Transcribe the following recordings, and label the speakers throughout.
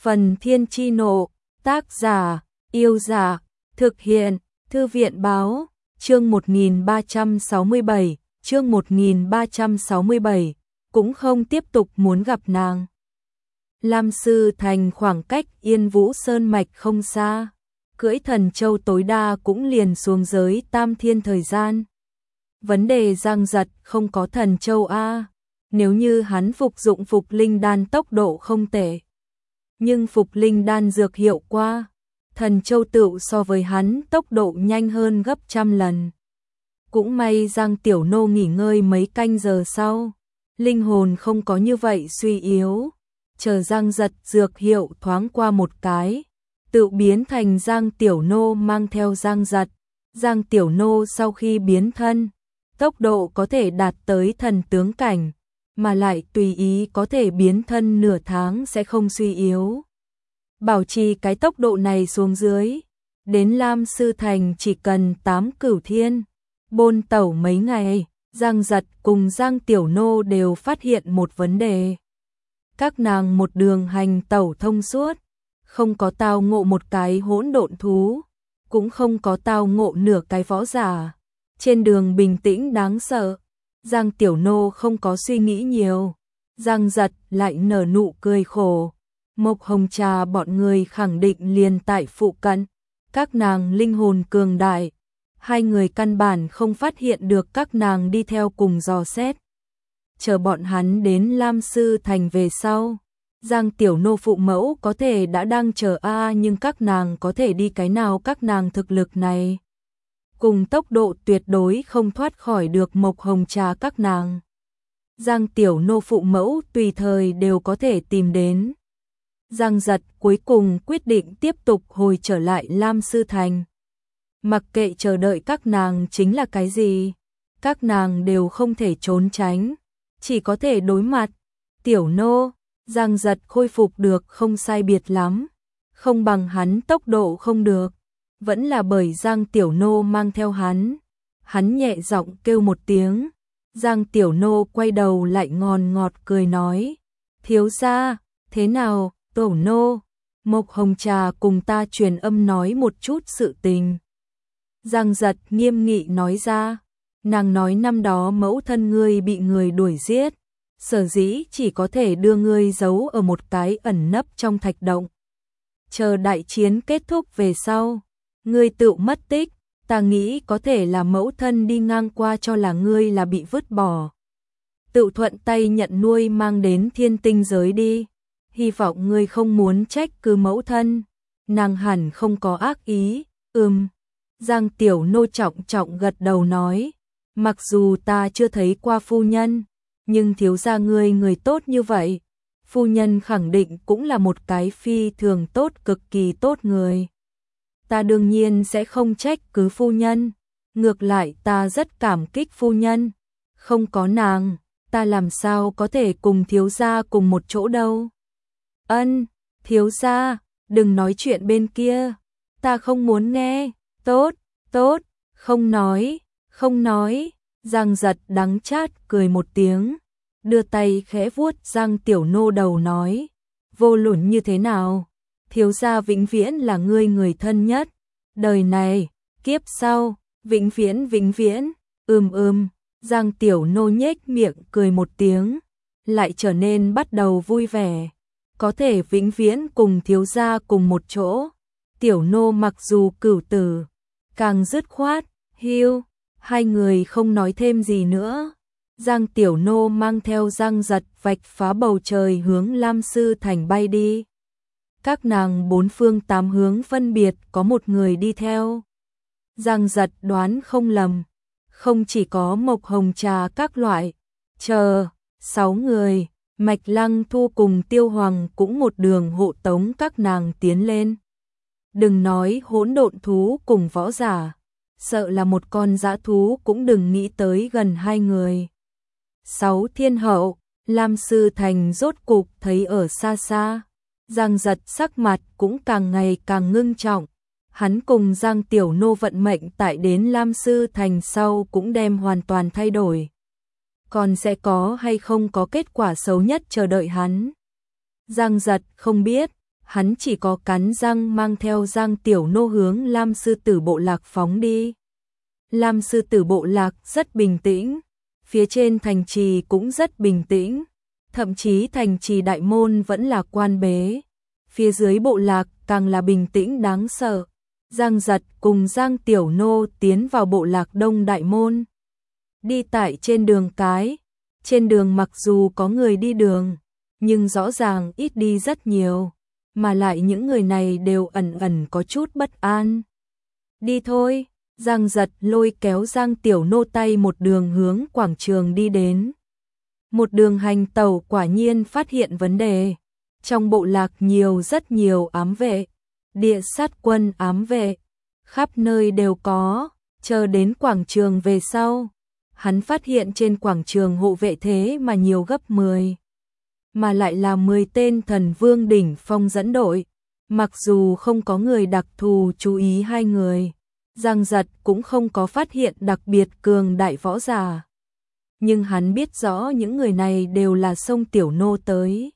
Speaker 1: Phần Thiên Chi Nộ, tác giả, Yêu Dạ, thực hiện, Thư viện Báo, chương 1367, chương 1367, cũng không tiếp tục muốn gặp nàng. Lam Sư Thành khoảng cách Yên Vũ Sơn Mạch không xa, cưỡi Thần Châu tối đa cũng liền xuống giới Tam Thiên thời gian. Vấn đề Giang Giật không có Thần Châu a, nếu như hắn phục dụng Phục Linh Đan tốc độ không tệ. Nhưng Phục Linh Đan dược hiệu qua, Thần Châu tựu so với hắn tốc độ nhanh hơn gấp trăm lần. Cũng may Giang Tiểu Nô nghỉ ngơi mấy canh giờ sau, linh hồn không có như vậy suy yếu, chờ Giang Giật dược hiệu thoáng qua một cái, tự biến thành Giang Tiểu Nô mang theo Giang Giật. Giang Tiểu Nô sau khi biến thân, tốc độ có thể đạt tới thần tướng cảnh, mà lại tùy ý có thể biến thân nửa tháng sẽ không suy yếu. Bảo trì cái tốc độ này xuống dưới, đến Lam Sư Thành chỉ cần 8 cửu thiên, bôn tẩu mấy ngày. Giang Giật cùng Giang Tiểu Nô đều phát hiện một vấn đề. Các nàng một đường hành tẩu thông suốt, không có tao ngộ một cái hỗn độn thú, cũng không có tao ngộ nửa cái võ giả. Trên đường bình tĩnh đáng sợ, Giang Tiểu Nô không có suy nghĩ nhiều. Giang Giật lại nở nụ cười khổ. Mộc Hồng Trà bọn người khẳng định liền tại phụ cận, các nàng linh hồn cường đại, hai người căn bản không phát hiện được các nàng đi theo cùng dò xét. Chờ bọn hắn đến Lam Sư Thành về sau, Giang Tiểu Nô phụ mẫu có thể đã đang chờ nhưng các nàng có thể đi cái nào, các nàng thực lực này cùng tốc độ tuyệt đối không thoát khỏi được Mộc Hồng Trà các nàng. Giang Tiểu Nô phụ mẫu tùy thời đều có thể tìm đến. Giang Giật cuối cùng quyết định tiếp tục hồi trở lại Lam Sư Thành. Mặc kệ chờ đợi các nàng chính là cái gì, các nàng đều không thể trốn tránh, chỉ có thể đối mặt. Tiểu Nô, Giang Giật khôi phục được không sai biệt lắm, không bằng hắn tốc độ không được, vẫn là bởi Giang Tiểu Nô mang theo hắn. Hắn nhẹ giọng kêu một tiếng, Giang Tiểu Nô quay đầu lại ngon ngọt cười nói, thiếu gia, thế nào, Tổ Nô, Mộc Hồng Trà cùng ta truyền âm nói một chút sự tình. Giang Giật nghiêm nghị nói ra, nàng nói năm đó mẫu thân ngươi bị người đuổi giết, sở dĩ chỉ có thể đưa ngươi giấu ở một cái ẩn nấp trong thạch động. Chờ đại chiến kết thúc về sau, ngươi tự mất tích, ta nghĩ có thể là mẫu thân đi ngang qua cho là ngươi là bị vứt bỏ. Tự thuận tay nhận nuôi mang đến thiên tinh giới đi, hy vọng ngươi không muốn trách cứ mẫu thân, nàng hẳn không có ác ý. Giang Tiểu Nô trọng trọng gật đầu nói, mặc dù ta chưa thấy qua phu nhân, nhưng thiếu gia ngươi người tốt như vậy, phu nhân khẳng định cũng là một cái phi thường tốt, cực kỳ tốt người. Ta đương nhiên sẽ không trách cứ phu nhân, ngược lại ta rất cảm kích phu nhân, không có nàng, ta làm sao có thể cùng thiếu gia cùng một chỗ đâu. Thiếu gia, đừng nói chuyện bên kia, ta không muốn nghe. Tốt, không nói. Giang Giật đắng chát cười một tiếng, đưa tay khẽ vuốt Giang Tiểu Nô đầu nói, vô luận như thế nào, thiếu gia vĩnh viễn là ngươi người thân nhất, đời này, kiếp sau, vĩnh viễn. Giang Tiểu Nô nhếch miệng cười một tiếng, lại trở nên bắt đầu vui vẻ, có thể vĩnh viễn cùng thiếu gia cùng một chỗ. Tiểu Nô mặc dù cửu tử, càng dứt khoát, hai người không nói thêm gì nữa. Giang Tiểu Nô mang theo Giang Giật vạch phá bầu trời hướng Lam Sư Thành bay đi. Các nàng bốn phương tám hướng phân biệt có một người đi theo. Giang Giật đoán không lầm, không chỉ có Mộc Hồng Trà các loại, 6 người, Mạch Lăng Thu cùng Tiêu Hoàng cũng một đường hộ tống các nàng tiến lên. Đừng nói hỗn độn thú cùng võ giả, sợ là một con dã thú cũng đừng nghĩ tới gần hai người. 6 thiên hậu, Lam Sư Thành rốt cục thấy ở xa xa. Giang Giật sắc mặt cũng càng ngày càng ngưng trọng. Hắn cùng Giang Tiểu Nô vận mệnh tại đến Lam Sư Thành sau cũng đem hoàn toàn thay đổi. Còn sẽ có hay không có kết quả xấu nhất chờ đợi hắn? Giang Giật không biết, hắn chỉ có cắn răng mang theo Giang Tiểu Nô hướng Lam Sư Tử bộ lạc phóng đi. Lam Sư Tử bộ lạc rất bình tĩnh, phía trên thành trì cũng rất bình tĩnh, thậm chí thành trì đại môn vẫn là quan bế. Phía dưới bộ lạc càng là bình tĩnh đáng sợ. Giang Giật cùng Giang Tiểu Nô tiến vào bộ lạc đông đại môn. Đi tại trên đường cái, trên đường mặc dù có người đi đường, nhưng rõ ràng ít đi rất nhiều, mà lại những người này đều ẩn ẩn có chút bất an. Đi thôi, Giang Giật lôi kéo Giang Tiểu Nô tay một đường hướng quảng trường đi đến. Một đường hành tẩu quả nhiên phát hiện vấn đề. Trong bộ lạc rất nhiều ám vệ, địa sát quân ám vệ, khắp nơi đều có, chờ đến quảng trường về sau. Hắn phát hiện trên quảng trường hộ vệ thế mà nhiều gấp 10. Mà lại là 10 tên thần vương đỉnh phong dẫn đội. Mặc dù không có người đặc thù chú ý hai người, Giang Giật cũng không có phát hiện đặc biệt cường đại võ giả. Nhưng hắn biết rõ những người này đều là Song Tiểu Nô tới.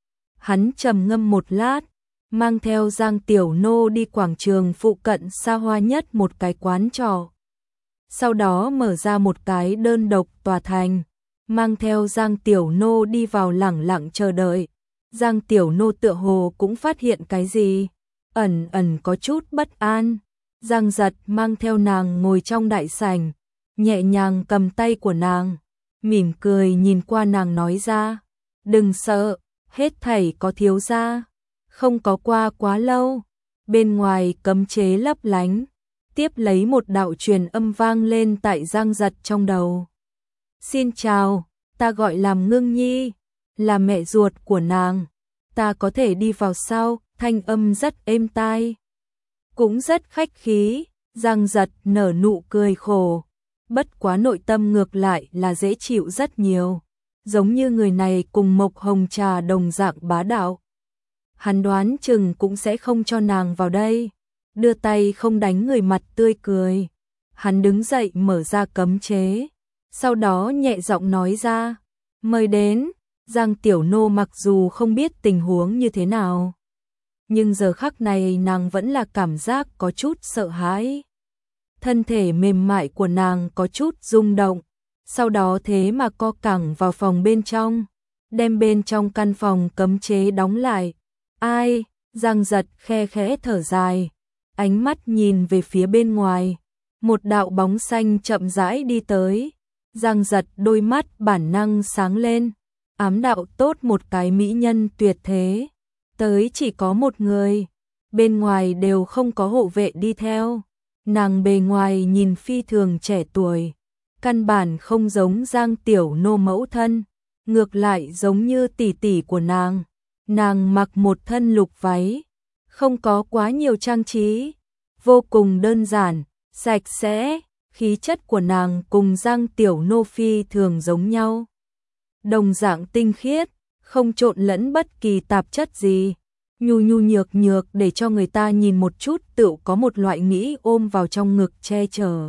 Speaker 1: Hắn trầm ngâm một lát, mang theo Giang Tiểu Nô đi quảng trường phụ cận xa hoa nhất một cái quán trọ. Sau đó mở ra một cái đơn độc tòa thành, mang theo Giang Tiểu Nô đi vào lẳng lặng chờ đợi. Giang Tiểu Nô tựa hồ cũng phát hiện cái gì, ẩn ẩn có chút bất an. Giang Giật mang theo nàng ngồi trong đại sảnh, nhẹ nhàng cầm tay của nàng, mỉm cười nhìn qua nàng nói ra, đừng sợ, hết thảy có thiếu gia. Không có qua quá lâu, bên ngoài cấm chế lấp lánh, tiếp lấy một đạo truyền âm vang lên tại Giang Giật trong đầu. Xin chào, ta gọi làm Ngưng Nhi, là mẹ ruột của nàng, ta có thể đi vào sao? Thanh âm rất êm tai, cũng rất khách khí. Giang Giật nở nụ cười khổ, bất quá nội tâm ngược lại là dễ chịu rất nhiều, giống như người này cùng Mộc Hồng Trà đồng dạng bá đạo. Hắn đoán chừng cũng sẽ không cho nàng vào đây, đưa tay không đánh người mặt tươi cười. Hắn đứng dậy mở ra cấm chế, sau đó nhẹ giọng nói ra, mời đến. Giang Tiểu Nô mặc dù không biết tình huống như thế nào, nhưng giờ khắc này nàng vẫn là cảm giác có chút sợ hãi. Thân thể mềm mại của nàng có chút rung động, sau đó thế mà co cẳng vào phòng bên trong, đem bên trong căn phòng cấm chế đóng lại. Ai? Giang Giật khe khẽ thở dài, ánh mắt nhìn về phía bên ngoài, một đạo bóng xanh chậm rãi đi tới. Giang Giật đôi mắt bản năng sáng lên, ám đạo tốt một cái mỹ nhân tuyệt thế, tới chỉ có một người, bên ngoài đều không có hộ vệ đi theo. Nàng bề ngoài nhìn phi thường trẻ tuổi, căn bản không giống Giang Tiểu Nô mẫu thân, ngược lại giống như tỷ tỷ của nàng. Nàng mặc một thân lục váy, không có quá nhiều trang trí, vô cùng đơn giản, sạch sẽ. Khí chất của nàng cùng Giang Tiểu Nô phi thường giống nhau, đồng dạng tinh khiết, không trộn lẫn bất kỳ tạp chất gì, nhu nhu nhược nhược để cho người ta nhìn một chút tựu có một loại nghĩ ôm vào trong ngực che chở.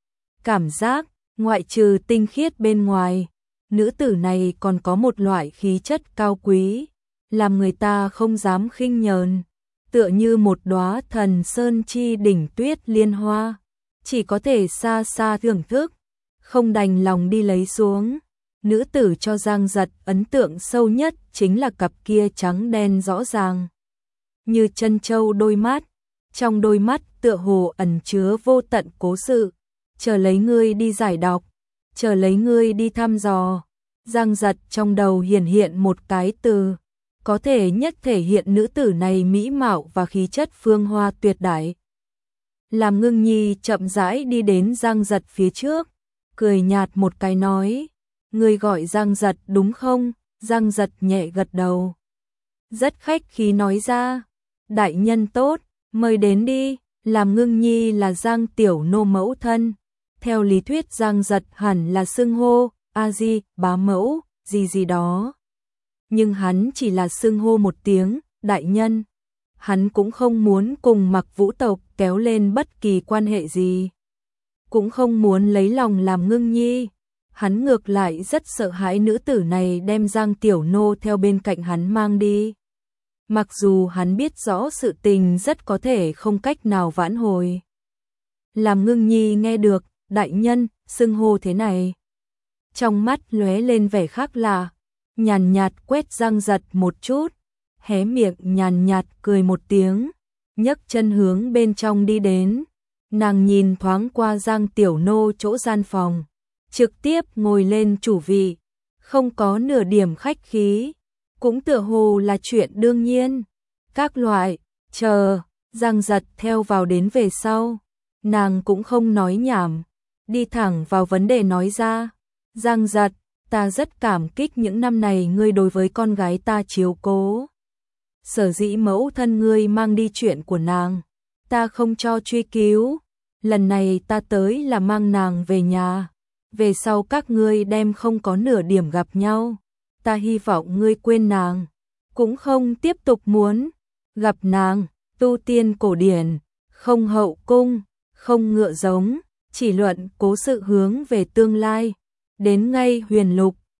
Speaker 1: Cảm giác, ngoại trừ tinh khiết bên ngoài, nữ tử này còn có một loại khí chất cao quý, làm người ta không dám khinh nhờn, tựa như một đóa thần sơn chi đỉnh tuyết liên hoa, chỉ có thể xa xa thưởng thức, không đành lòng đi lấy xuống. Nữ tử cho Giang Giật ấn tượng sâu nhất chính là cặp kia trắng đen rõ ràng như chân châu đôi mắt, trong đôi mắt tựa hồ ẩn chứa vô tận cố sự, chờ lấy ngươi đi giải đọc, chờ lấy ngươi đi thăm dò. Giang Giật trong đầu hiện một cái từ, có thể nhất thể hiện nữ tử này mỹ mạo và khí chất phương hoa tuyệt đại. Làm Ngưng Nhi chậm rãi đi đến Giang Giật phía trước, cười nhạt một cái nói, ngươi gọi Giang Giật đúng không? Giang Giật nhẹ gật đầu, rất khách khí nói ra, đại nhân tốt, mời đến đi. Làm Ngưng Nhi là Giang Tiểu Nô mẫu thân, theo lý thuyết Giang Giật hẳn là xưng hô a di, bá mẫu, gì đó, nhưng hắn chỉ là xưng hô một tiếng đại nhân. Hắn cũng không muốn cùng Mặc Vũ tộc kéo lên bất kỳ quan hệ gì, cũng không muốn lấy lòng Làm Ngưng Nhi. Hắn ngược lại rất sợ hãi nữ tử này đem Giang Tiểu Nô theo bên cạnh hắn mang đi. mặc dù hắn biết rõ sự tình rất có thể không cách nào vãn hồi. Làm Ngưng Nhi nghe được, đại nhân, xưng hô thế này. Trong mắt lóe lên vẻ khác lạ, nhàn nhạt quét Giang Giật một chút, hé miệng nhàn nhạt cười một tiếng, nhấc chân hướng bên trong đi đến. Nàng nhìn thoáng qua Giang Tiểu Nô chỗ gian phòng, trực tiếp ngồi lên chủ vị, không có nửa điểm khách khí, cũng tựa hồ là chuyện đương nhiên. Các loại, chờ, Giang Giật theo vào đến về sau, nàng cũng không nói nhảm, đi thẳng vào vấn đề nói ra. Giang Giật, ta rất cảm kích những năm này ngươi đối với con gái ta chiếu cố. Sở dĩ mẫu thân ngươi mang đi chuyện của nàng, ta không cho truy cứu. Lần này ta tới là mang nàng về nhà. Về sau các ngươi đem không có nửa điểm gặp nhau. Ta hy vọng ngươi quên nàng, cũng không tiếp tục muốn gặp nàng. Tu tiên cổ điển, không hậu cung, không ngựa giống, chỉ luận cố sự hướng về tương lai. Đến ngay huyền lục,